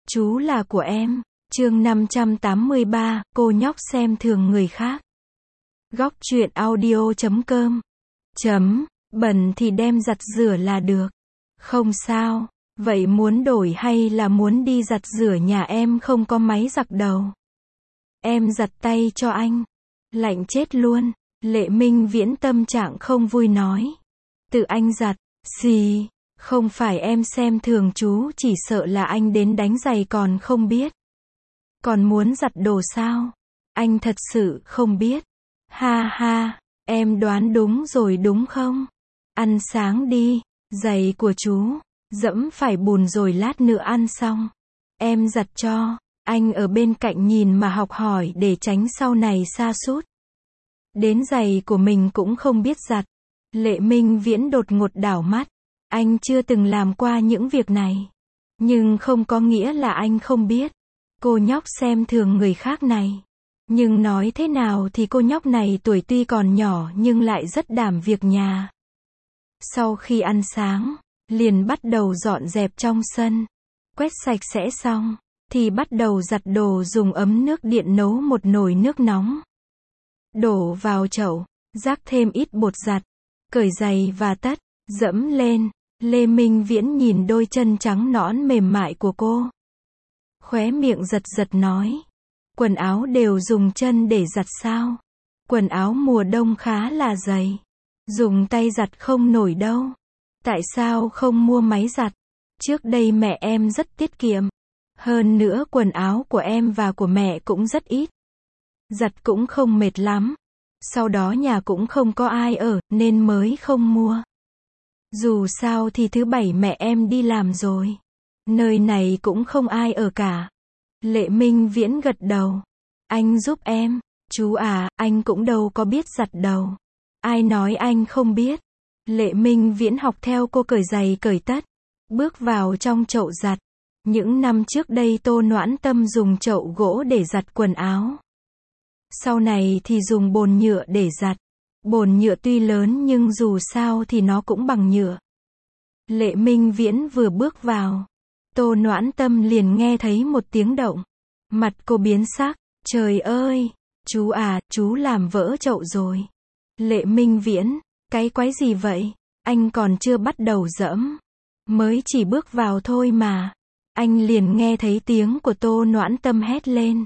Chú là của em. Chương 583, cô nhóc xem thường người khác. Góc truyện audio.com. Bẩn thì đem giặt rửa là được. Không sao. Vậy muốn đổi hay là muốn đi giặt rửa, nhà em không có máy giặt đầu. Em giặt tay cho anh. Lạnh chết luôn. Lệ Minh Viễn tâm trạng không vui nói. Tự anh giặt. Gì? Không phải em xem thường chú, chỉ sợ là anh đến đánh giày còn không biết. Còn muốn giặt đồ sao? Anh thật sự không biết. Ha ha, em đoán đúng rồi đúng không? Ăn sáng đi, giày của chú, dẫm phải bùn rồi lát nữa ăn xong. Em giặt cho, anh ở bên cạnh nhìn mà học hỏi để tránh sau này sa sút. Đến giày của mình cũng không biết giặt. Lệ Minh Viễn đột ngột đảo mắt. Anh chưa từng làm qua những việc này. Nhưng không có nghĩa là anh không biết. Cô nhóc xem thường người khác này. Nhưng nói thế nào thì cô nhóc này tuổi tuy còn nhỏ nhưng lại rất đảm việc nhà. Sau khi ăn sáng, liền bắt đầu dọn dẹp trong sân. Quét sạch sẽ xong, thì bắt đầu giặt đồ, dùng ấm nước điện nấu một nồi nước nóng. Đổ vào chậu, rắc thêm ít bột giặt, cởi giày và tất, dẫm lên. Lê Minh Viễn nhìn đôi chân trắng nõn mềm mại của cô. Khóe miệng giật giật nói. Quần áo đều dùng chân để giặt sao? Quần áo mùa đông khá là dày. Dùng tay giặt không nổi đâu. Tại sao không mua máy giặt? Trước đây mẹ em rất tiết kiệm. Hơn nữa quần áo của em và của mẹ cũng rất ít. Giặt cũng không mệt lắm. Sau đó nhà cũng không có ai ở, nên mới không mua. Dù sao thì thứ bảy mẹ em đi làm rồi. Nơi này cũng không ai ở cả. Lệ Minh Viễn gật đầu. Anh giúp em. Chú à, anh cũng đâu có biết giặt đâu. Ai nói anh không biết. Lệ Minh Viễn học theo cô cởi giày cởi tất. Bước vào trong chậu giặt. Những năm trước đây Tô Noãn Tâm dùng chậu gỗ để giặt quần áo. Sau này thì dùng bồn nhựa để giặt. Bồn nhựa tuy lớn nhưng dù sao thì nó cũng bằng nhựa. Lệ Minh Viễn vừa bước vào. Tô Noãn Tâm liền nghe thấy một tiếng động. Mặt cô biến sắc. Trời ơi! Chú à, chú làm vỡ chậu rồi. Lệ Minh Viễn, cái quái gì vậy? Anh còn chưa bắt đầu dẫm. Mới chỉ bước vào thôi mà. Anh liền nghe thấy tiếng của Tô Noãn Tâm hét lên.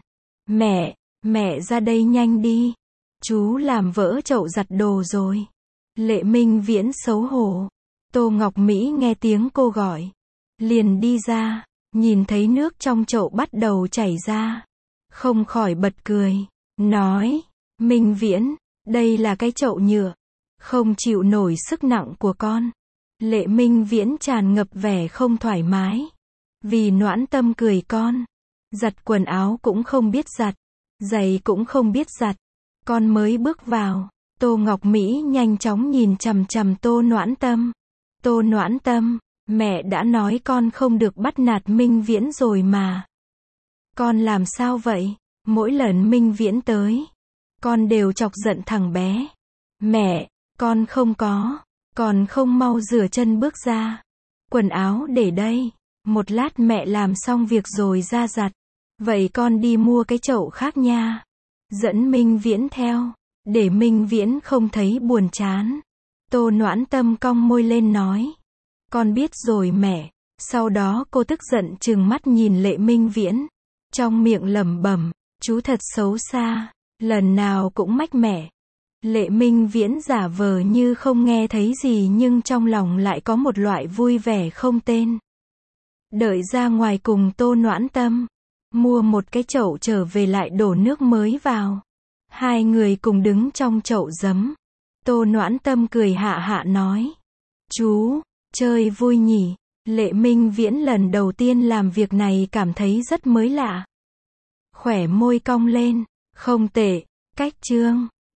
Mẹ ra đây nhanh đi. Chú làm vỡ chậu giặt đồ rồi. Lệ Minh Viễn xấu hổ. Tô Ngọc Mỹ nghe tiếng cô gọi. Liền đi ra. Nhìn thấy nước trong chậu bắt đầu chảy ra. Không khỏi bật cười. Nói. Minh Viễn, đây là cái chậu nhựa. Không chịu nổi sức nặng của con. Lệ Minh Viễn tràn ngập vẻ không thoải mái. Vì Noãn Tâm cười con. Giặt quần áo cũng không biết giặt. Giày cũng không biết giặt. Con mới bước vào. Tô Ngọc Mỹ nhanh chóng nhìn chằm chằm Tô Noãn Tâm. Tô Noãn Tâm, mẹ đã nói con không được bắt nạt Minh Viễn rồi mà. Con làm sao vậy? Mỗi lần Minh Viễn tới, con đều chọc giận thằng bé. Mẹ, con không có. Còn không mau rửa chân bước ra. Quần áo để đây. Một lát mẹ làm xong việc rồi ra giặt. Vậy con đi mua cái chậu khác nha. Dẫn Minh Viễn theo. Để Minh Viễn không thấy buồn chán. Tô Noãn Tâm cong môi lên nói. Con biết rồi mẹ. Sau đó cô tức giận trừng mắt nhìn Lệ Minh Viễn. Trong miệng lẩm bẩm. Chú thật xấu xa. Lần nào cũng mách mẹ. Lệ Minh Viễn giả vờ như không nghe thấy gì nhưng trong lòng lại có một loại vui vẻ không tên. Đợi ra ngoài cùng Tô Noãn Tâm. Mua một cái chậu trở về lại đổ nước mới vào. Hai người cùng đứng trong chậu giấm. Tô Noãn Tâm cười hạ hạ nói. Chú, chơi vui nhỉ. Lệ Minh Viễn lần đầu tiên làm việc này cảm thấy rất mới lạ. Khỏe môi cong lên. Không tệ, cách chương.